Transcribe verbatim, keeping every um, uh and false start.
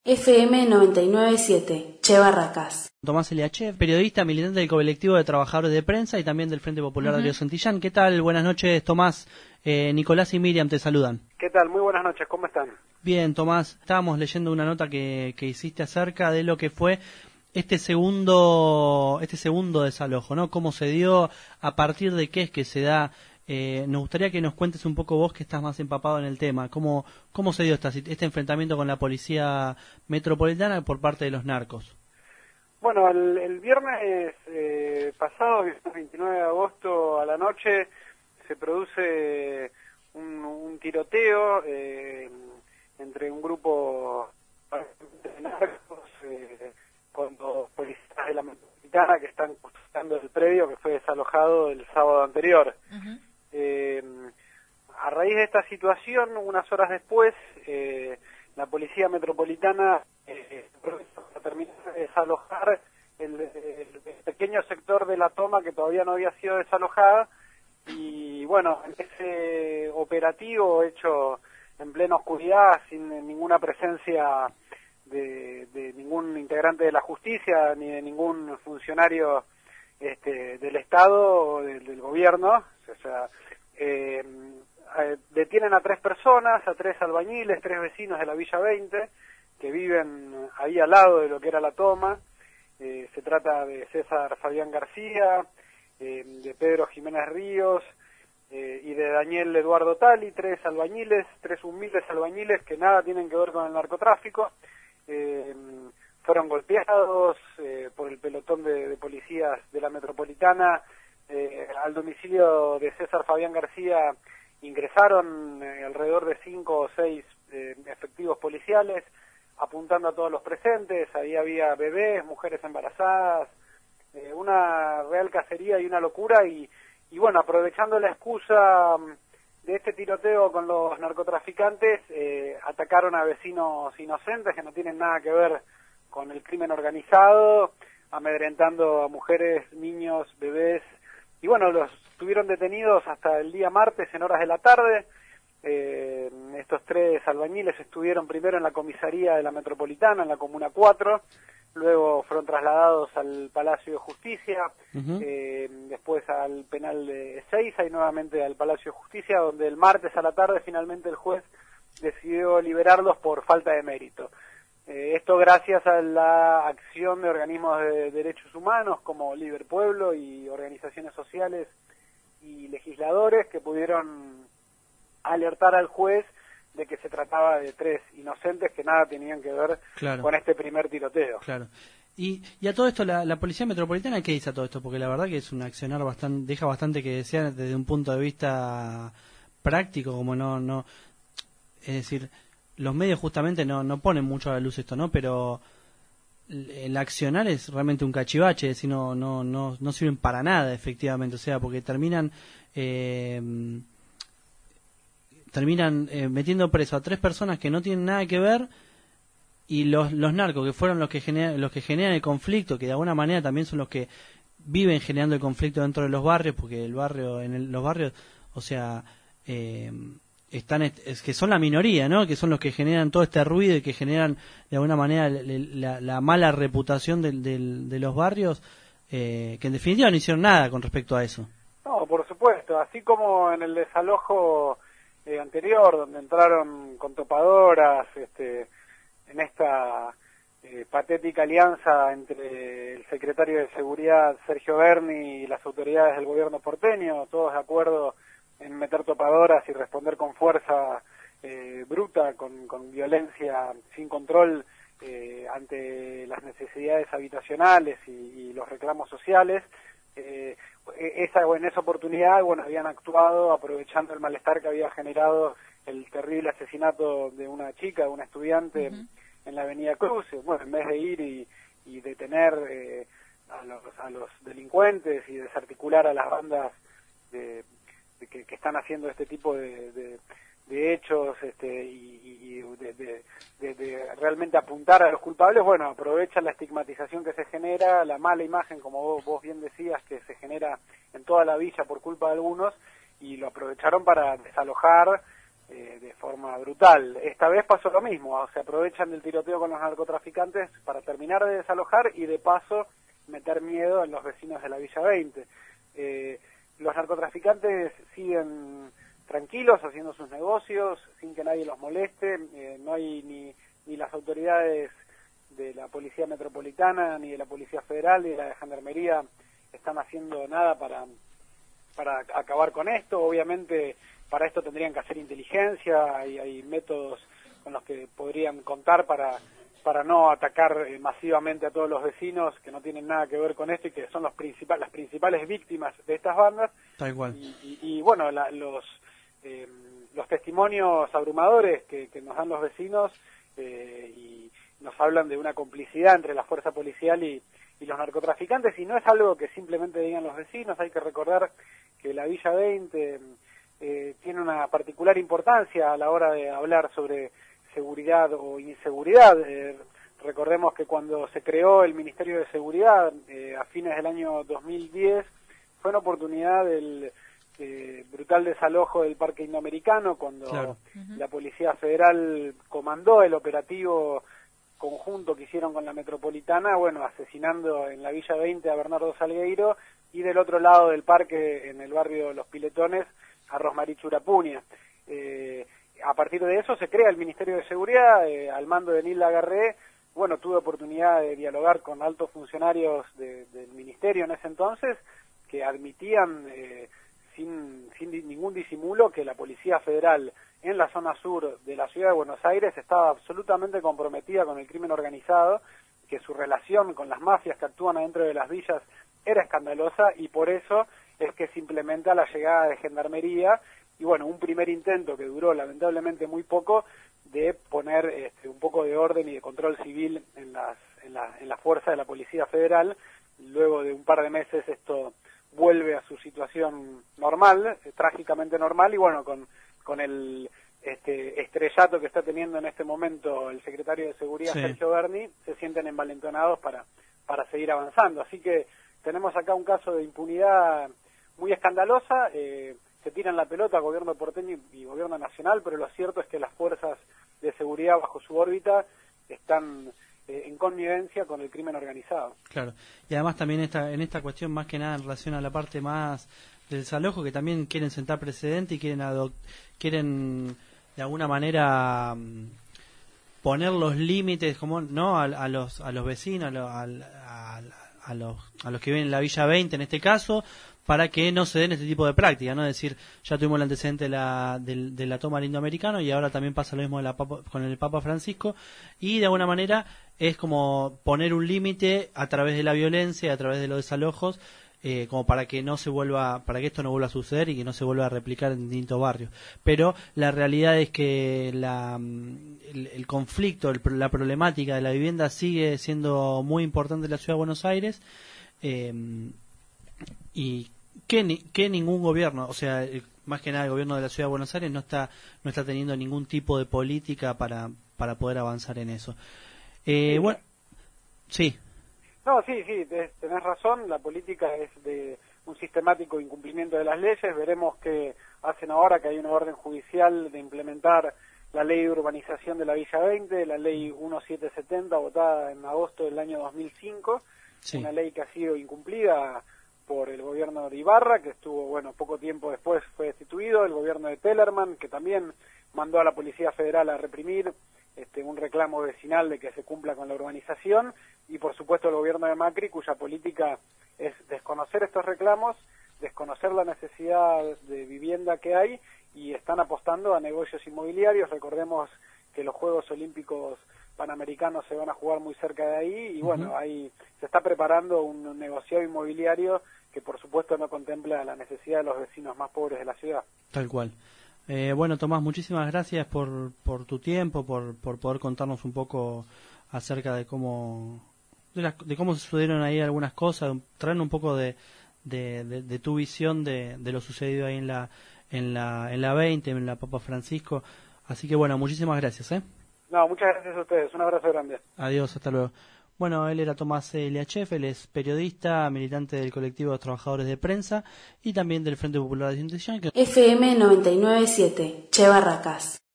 F M noventa y nueve punto siete, Che Barracas. Tomás Eliachev, periodista, militante del colectivo de trabajadores de prensa y también del Frente Popular uh-huh. de Río Santillán. ¿Qué tal? Buenas noches, Tomás. Eh, Nicolás y Miriam te saludan. ¿Qué tal? Muy buenas noches, ¿cómo están? Bien, Tomás. Estábamos leyendo una nota que, que hiciste acerca de lo que fue este segundo este segundo desalojo, ¿no? Cómo se dio, a partir de qué es que se da. Eh, nos gustaría que nos cuentes un poco vos, que estás más empapado en el tema, cómo cómo se dio esta, este enfrentamiento con la policía metropolitana por parte de los narcos. Bueno, el, el viernes eh, pasado, veintinueve de agosto a la noche, se produce un, un tiroteo eh, entre un grupo de narcos eh, con los policías de la metropolitana que están custodiando el predio que fue desalojado el sábado anterior. Uh-huh. Eh, a raíz de esta situación, unas horas después, eh, la policía metropolitana eh, terminó de desalojar el, el pequeño sector de la toma que todavía no había sido desalojada, y bueno, en ese operativo hecho en plena oscuridad, sin ninguna presencia de, de ningún integrante de la justicia ni de ningún funcionario este, del Estado o del, del gobierno, o sea, eh, eh, detienen a tres personas, a tres albañiles, tres vecinos de la Villa veinte, que viven ahí al lado de lo que era la toma. Eh, se trata de César Fabián García, eh, de Pedro Jiménez Ríos eh, y de Daniel Eduardo Tali, tres albañiles, tres humildes albañiles que nada tienen que ver con el narcotráfico. Eh, fueron golpeados eh, por el pelotón de, de policías de la metropolitana. Eh, al domicilio de César Fabián García ingresaron eh, alrededor de cinco o seis eh, efectivos policiales, apuntando a todos los presentes. Ahí había bebés, mujeres embarazadas, eh, una real cacería y una locura, y, y bueno, aprovechando la excusa de este tiroteo con los narcotraficantes, eh, atacaron a vecinos inocentes que no tienen nada que ver con el crimen organizado, amedrentando a mujeres, niños, bebés, y bueno, los tuvieron detenidos hasta el día martes en horas de la tarde. Eh, estos tres albañiles estuvieron primero en la comisaría de la Metropolitana, en la Comuna cuatro, luego fueron trasladados al Palacio de Justicia, uh-huh. eh, después al penal de Ezeiza y nuevamente al Palacio de Justicia, donde el martes a la tarde finalmente el juez decidió liberarlos por falta de mérito. Eh, esto gracias a la acción de organismos de derechos humanos como Liber Pueblo y organizaciones sociales y legisladores que pudieron alertar al juez de que se trataba de tres inocentes que nada tenían que ver claro. con este primer tiroteo. Claro. Y, y a todo esto, la, la Policía Metropolitana, ¿qué dice a todo esto? Porque la verdad que es un accionar bastante, deja bastante que desear desde un punto de vista práctico, como no, no, es decir, los medios justamente no, no ponen mucho a la luz esto, ¿no? Pero el accionar es realmente un cachivache, es decir, no, no, no, no sirven para nada, efectivamente, o sea, porque terminan... Eh, terminan eh, metiendo preso a tres personas que no tienen nada que ver, y los los narcos que fueron los que generan los que generan el conflicto, que de alguna manera también son los que viven generando el conflicto dentro de los barrios, porque el barrio en el, los barrios, o sea, eh, están es que son la minoría, ¿no? Que son los que generan todo este ruido y que generan de alguna manera la, la, la mala reputación del, del, de los barrios, eh, que en definitiva no hicieron nada con respecto a eso. No, por supuesto, así como en el desalojo Eh, anterior, donde entraron con topadoras, este, en esta eh, patética alianza entre el secretario de Seguridad Sergio Berni y las autoridades del gobierno porteño, todos de acuerdo en meter topadoras y responder con fuerza eh, bruta, con, con violencia sin control eh, ante las necesidades habitacionales y, y los reclamos sociales. Eh, esa en esa oportunidad, bueno, habían actuado aprovechando el malestar que había generado el terrible asesinato de una chica, de una estudiante, uh-huh. en la Avenida Cruz. Bueno, en vez de ir y, y detener eh, a los a los delincuentes y desarticular a las bandas de, de que, que están haciendo este tipo de, de, de hechos, este, y, y de, de, de, de realmente apuntar a los culpables, bueno, aprovechan la estigmatización que se genera, la mala imagen, como vos, vos bien decías, que se genera en toda la villa por culpa de algunos, y lo aprovecharon para desalojar eh, de forma brutal. Esta vez pasó lo mismo, se aprovechan del tiroteo con los narcotraficantes para terminar de desalojar y de paso meter miedo en los vecinos de la Villa veinte. Eh, los narcotraficantes siguen tranquilos haciendo sus negocios sin que nadie los moleste, eh, no hay ni, ni las autoridades de la Policía Metropolitana, ni de la Policía Federal, ni de la de Gendarmería están haciendo nada para, para acabar con esto. Obviamente para esto tendrían que hacer inteligencia y hay métodos con los que podrían contar para para no atacar eh, masivamente a todos los vecinos que no tienen nada que ver con esto y que son los principales, las principales víctimas de estas bandas. Tal cual. Y, y, y bueno, la, los eh, los testimonios abrumadores que, que nos dan los vecinos eh, y nos hablan de una complicidad entre la fuerza policial y, y los narcotraficantes, y no es algo que simplemente digan los vecinos. Hay que recordar que la Villa veinte eh, tiene una particular importancia a la hora de hablar sobre seguridad o inseguridad. Eh, recordemos que cuando se creó el Ministerio de Seguridad eh, a fines del año dos mil diez fue una oportunidad del eh, brutal desalojo del Parque Indoamericano, cuando claro. uh-huh. la Policía Federal comandó el operativo conjunto que hicieron con la Metropolitana, bueno, asesinando en la Villa veinte a Bernardo Salgueiro y del otro lado del parque, en el barrio Los Piletones, a Rosmarie Churapunia. Eh, A partir de eso se crea el Ministerio de Seguridad, eh, al mando de Nilda Garré. Bueno, tuve oportunidad de dialogar con altos funcionarios de, del Ministerio en ese entonces, que admitían eh, sin, sin ningún disimulo que la Policía Federal en la zona sur de la ciudad de Buenos Aires estaba absolutamente comprometida con el crimen organizado, que su relación con las mafias que actúan adentro de las villas era escandalosa, y por eso es que se implementa la llegada de Gendarmería. Y bueno, un primer intento que duró lamentablemente muy poco, de poner este, un poco de orden y de control civil en, las, en, la, en la fuerza de la Policía Federal. Luego de un par de meses esto vuelve a su situación normal, eh, trágicamente normal, y bueno, con, con el este, estrellato que está teniendo en este momento el secretario de Seguridad, sí. Sergio Berni, se sienten envalentonados para, para seguir avanzando. Así que tenemos acá un caso de impunidad muy escandalosa. eh, Se tiran la pelota gobierno porteño y gobierno nacional, pero lo cierto es que las fuerzas de seguridad bajo su órbita están eh, en connivencia con el crimen organizado. Claro, y además también esta, en esta cuestión, más que nada en relación a la parte más del desalojo, que también quieren sentar precedente y quieren quieren de alguna manera poner los límites, como no a, a los a los vecinos, a, lo, a, a, a los a los que viven en la Villa veinte en este caso, para que no se den este tipo de prácticas, ¿no? Es decir, ya tuvimos el antecedente de la, de, de la toma del Indoamericano y ahora también pasa lo mismo de la Papa, con el Papa Francisco, y de alguna manera es como poner un límite a través de la violencia, a través de los desalojos, eh, como para que no se vuelva, para que esto no vuelva a suceder y que no se vuelva a replicar en distintos barrios. Pero la realidad es que la, el, el conflicto, el, la problemática de la vivienda sigue siendo muy importante en la ciudad de Buenos Aires, eh, y que, ni, que ningún gobierno, o sea, el, más que nada el gobierno de la ciudad de Buenos Aires no está no está teniendo ningún tipo de política para para poder avanzar en eso. Eh, sí. Bueno, sí. No, sí, sí, tenés razón. La política es de un sistemático incumplimiento de las leyes. Veremos qué hacen ahora, que hay una orden judicial de implementar la ley de urbanización de la Villa veinte, la ley diecisiete setenta, votada en agosto del año dos mil cinco, sí. Una ley que ha sido incumplida por el gobierno de Ibarra, que estuvo, bueno, poco tiempo después fue destituido, el gobierno de Tellerman, que también mandó a la Policía Federal a reprimir este, un reclamo vecinal de que se cumpla con la urbanización, y por supuesto el gobierno de Macri, cuya política es desconocer estos reclamos, desconocer la necesidad de vivienda que hay, y están apostando a negocios inmobiliarios. Recordemos que los Juegos Olímpicos Panamericanos se van a jugar muy cerca de ahí, y bueno, uh-huh. ahí se está preparando un negociado inmobiliario que por supuesto no contempla la necesidad de los vecinos más pobres de la ciudad. Tal cual. Eh, bueno, Tomás, muchísimas gracias por, por tu tiempo, por, por poder contarnos un poco acerca de cómo de, la, de cómo sucedieron ahí algunas cosas, traer un poco de, de, de, de tu visión de, de lo sucedido ahí en la en la en la veinte, en la Papa Francisco. Así que bueno, muchísimas gracias, ¿eh? No, muchas gracias a ustedes. Un abrazo grande. Adiós, hasta luego. Bueno, él era Tomás Liachev, él es periodista, militante del colectivo de los trabajadores de prensa y también del Frente Popular de Asunción. F M noventa y nueve punto siete, Che Barracas.